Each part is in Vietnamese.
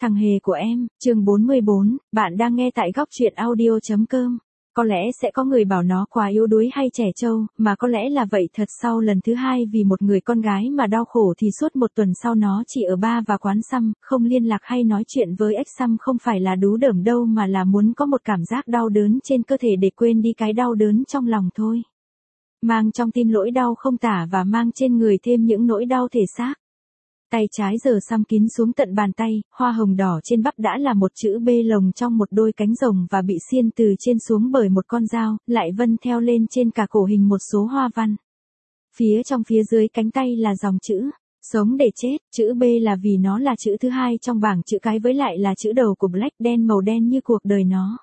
Thằng hề của em, chương 44, bạn đang nghe tại góc truyện audio.com. Có lẽ sẽ có người bảo nó quá yếu đuối hay trẻ trâu, mà có lẽ là vậy thật. Sau lần thứ hai vì một người con gái mà đau khổ thì suốt một tuần sau nó chỉ ở bar và quán xăm, không liên lạc hay nói chuyện với ex xăm. Không phải là đú đởm đâu, mà là muốn có một cảm giác đau đớn trên cơ thể để quên đi cái đau đớn trong lòng thôi. Mang trong tim nỗi đau không tả và mang trên người thêm những nỗi đau thể xác. Tay trái giờ xăm kín xuống tận bàn tay, hoa hồng đỏ trên bắp đã là một chữ B lồng trong một đôi cánh rồng và bị xiên từ trên xuống bởi một con dao, lại vân theo lên trên cả cổ hình một số hoa văn. Phía dưới cánh tay là dòng chữ, sống để chết, chữ B là vì nó là chữ thứ hai trong bảng chữ cái với lại là chữ đầu của Black, đen màu đen như cuộc đời nó.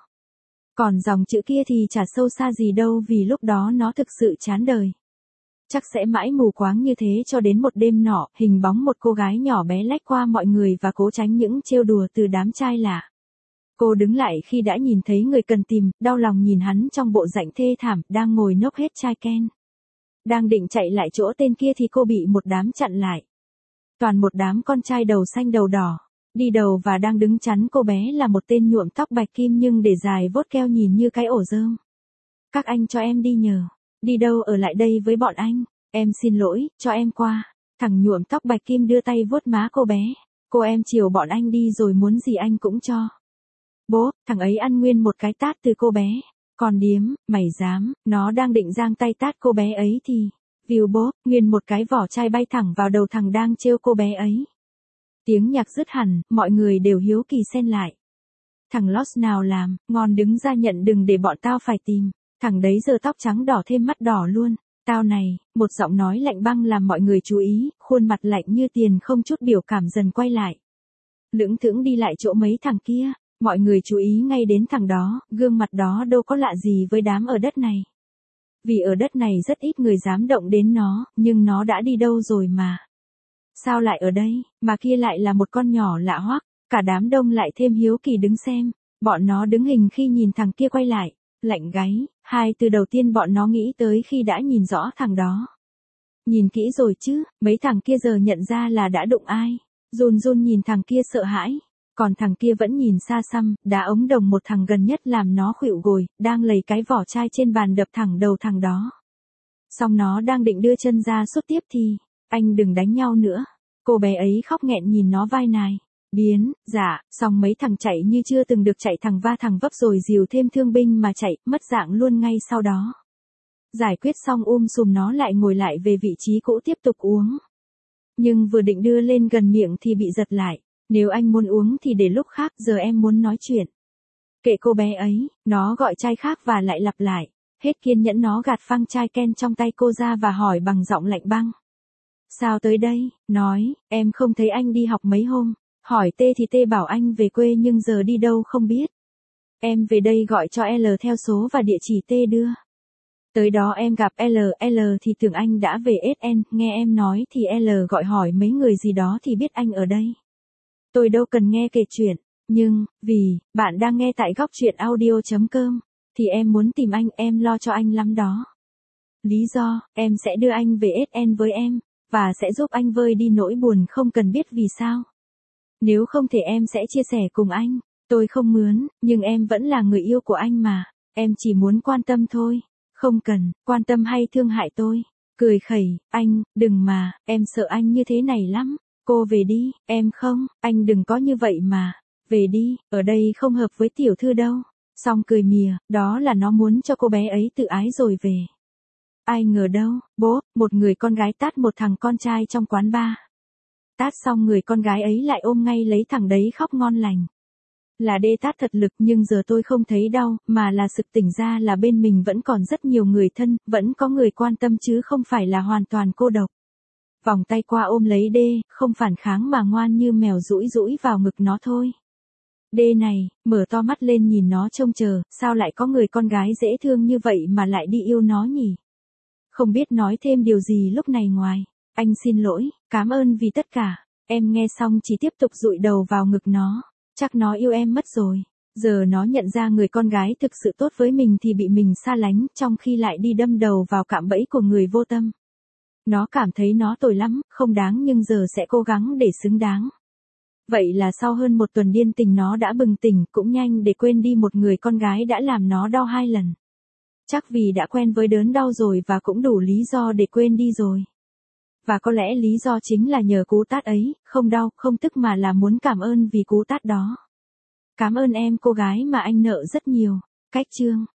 Còn dòng chữ kia thì chả sâu xa gì đâu, vì lúc đó nó thực sự chán đời. Chắc sẽ mãi mù quáng như thế cho đến một đêm nọ, hình bóng một cô gái nhỏ bé lách qua mọi người và cố tránh những trêu đùa từ đám trai lạ. Cô đứng lại khi đã nhìn thấy người cần tìm, đau lòng nhìn hắn trong bộ dạng thê thảm, đang ngồi nốc hết chai ken. Đang định chạy lại chỗ tên kia thì cô bị một đám chặn lại. Toàn một đám con trai đầu xanh đầu đỏ. Đi đầu và đang đứng chắn cô bé là một tên nhuộm tóc bạch kim nhưng để dài vốt keo nhìn như cái ổ rơm. Các anh cho em đi nhờ. Đi đâu ở lại đây với bọn anh, em xin lỗi, cho em qua. Thằng nhuộm tóc bạch kim đưa tay vuốt má cô bé. Cô em chiều bọn anh đi rồi muốn gì anh cũng cho. Bố, thằng ấy ăn nguyên một cái tát từ cô bé. Còn điếm, mày dám, nó đang định giang tay tát cô bé ấy thì, view bố, nguyên một cái vỏ chai bay thẳng vào đầu thằng đang trêu cô bé ấy. Tiếng nhạc dứt hẳn, mọi người đều hiếu kỳ xen lại. Thằng Lost nào làm, ngon đứng ra nhận đừng để bọn tao phải tìm. Thằng đấy giờ tóc trắng đỏ thêm mắt đỏ luôn. Tao này, một giọng nói lạnh băng làm mọi người chú ý, khuôn mặt lạnh như tiền không chút biểu cảm dần quay lại. Lững thững đi lại chỗ mấy thằng kia, mọi người chú ý ngay đến thằng đó, gương mặt đó đâu có lạ gì với đám ở đất này. Vì ở đất này rất ít người dám động đến nó, nhưng nó đã đi đâu rồi mà. Sao lại ở đây, mà kia lại là một con nhỏ lạ hoắc, cả đám đông lại thêm hiếu kỳ đứng xem, bọn nó đứng hình khi nhìn thằng kia quay lại. Lạnh gáy, hai từ đầu tiên bọn nó nghĩ tới khi đã nhìn rõ thằng đó. Nhìn kỹ rồi chứ, mấy thằng kia giờ nhận ra là đã đụng ai. Run run nhìn thằng kia sợ hãi. Còn thằng kia vẫn nhìn xa xăm, đá ống đồng một thằng gần nhất làm nó khuỵu gồi, đang lầy cái vỏ chai trên bàn đập thẳng đầu thằng đó. Xong nó đang định đưa chân ra sút tiếp thì, anh đừng đánh nhau nữa. Cô bé ấy khóc nghẹn nhìn nó vai nài. Biến, dạ, xong mấy thằng chạy như chưa từng được chạy, thằng va thằng vấp rồi dìu thêm thương binh mà chạy, mất dạng luôn ngay sau đó. Giải quyết xong sùm nó lại ngồi lại về vị trí cũ tiếp tục uống. Nhưng vừa định đưa lên gần miệng thì bị giật lại. Nếu anh muốn uống thì để lúc khác, giờ em muốn nói chuyện. Kệ cô bé ấy, nó gọi chai khác và lại lặp lại. Hết kiên nhẫn nó gạt phăng chai ken trong tay cô ra và hỏi bằng giọng lạnh băng. Sao tới đây, nói, em không thấy anh đi học mấy hôm. Hỏi T thì T bảo anh về quê nhưng giờ đi đâu không biết. Em về đây gọi cho L theo số và địa chỉ T đưa. Tới đó em gặp L thì tưởng anh đã về SN, nghe em nói thì L gọi hỏi mấy người gì đó thì biết anh ở đây. Tôi đâu cần nghe kể chuyện, nhưng, vì, bạn đang nghe tại góc truyện audio.com, thì em muốn tìm anh, em lo cho anh lắm đó. Lý do, em sẽ đưa anh về SN với em, và sẽ giúp anh vơi đi nỗi buồn không cần biết vì sao. Nếu không thể em sẽ chia sẻ cùng anh, tôi không mướn, nhưng em vẫn là người yêu của anh mà, em chỉ muốn quan tâm thôi, không cần, quan tâm hay thương hại tôi. Cười khẩy, anh, đừng mà, em sợ anh như thế này lắm, cô về đi, em không, anh đừng có như vậy mà, về đi, ở đây không hợp với tiểu thư đâu. Xong cười mỉa, đó là nó muốn cho cô bé ấy tự ái rồi về. Ai ngờ đâu, bố, một người con gái tát một thằng con trai trong quán bar. Tát xong người con gái ấy lại ôm ngay lấy thằng đấy khóc ngon lành. Là đê tát thật lực nhưng giờ tôi không thấy đau, mà là sực tỉnh ra là bên mình vẫn còn rất nhiều người thân, vẫn có người quan tâm chứ không phải là hoàn toàn cô độc. Vòng tay qua ôm lấy đê, không phản kháng mà ngoan như mèo dũi dũi vào ngực nó thôi. Đê này, mở to mắt lên nhìn nó trông chờ, sao lại có người con gái dễ thương như vậy mà lại đi yêu nó nhỉ? Không biết nói thêm điều gì lúc này ngoài. Anh xin lỗi, cảm ơn vì tất cả. Em nghe xong chỉ tiếp tục dụi đầu vào ngực nó. Chắc nó yêu em mất rồi. Giờ nó nhận ra người con gái thực sự tốt với mình thì bị mình xa lánh, trong khi lại đi đâm đầu vào cạm bẫy của người vô tâm. Nó cảm thấy nó tồi lắm, không đáng nhưng giờ sẽ cố gắng để xứng đáng. Vậy là sau hơn một tuần điên tình nó đã bừng tỉnh, cũng nhanh để quên đi một người con gái đã làm nó đau 2 lần. Chắc vì đã quen với đớn đau rồi và cũng đủ lý do để quên đi rồi. Và có lẽ lý do chính là nhờ cú tát ấy, không đau, không tức mà là muốn cảm ơn vì cú tát đó. Cảm ơn em cô gái mà anh nợ rất nhiều. Cách chương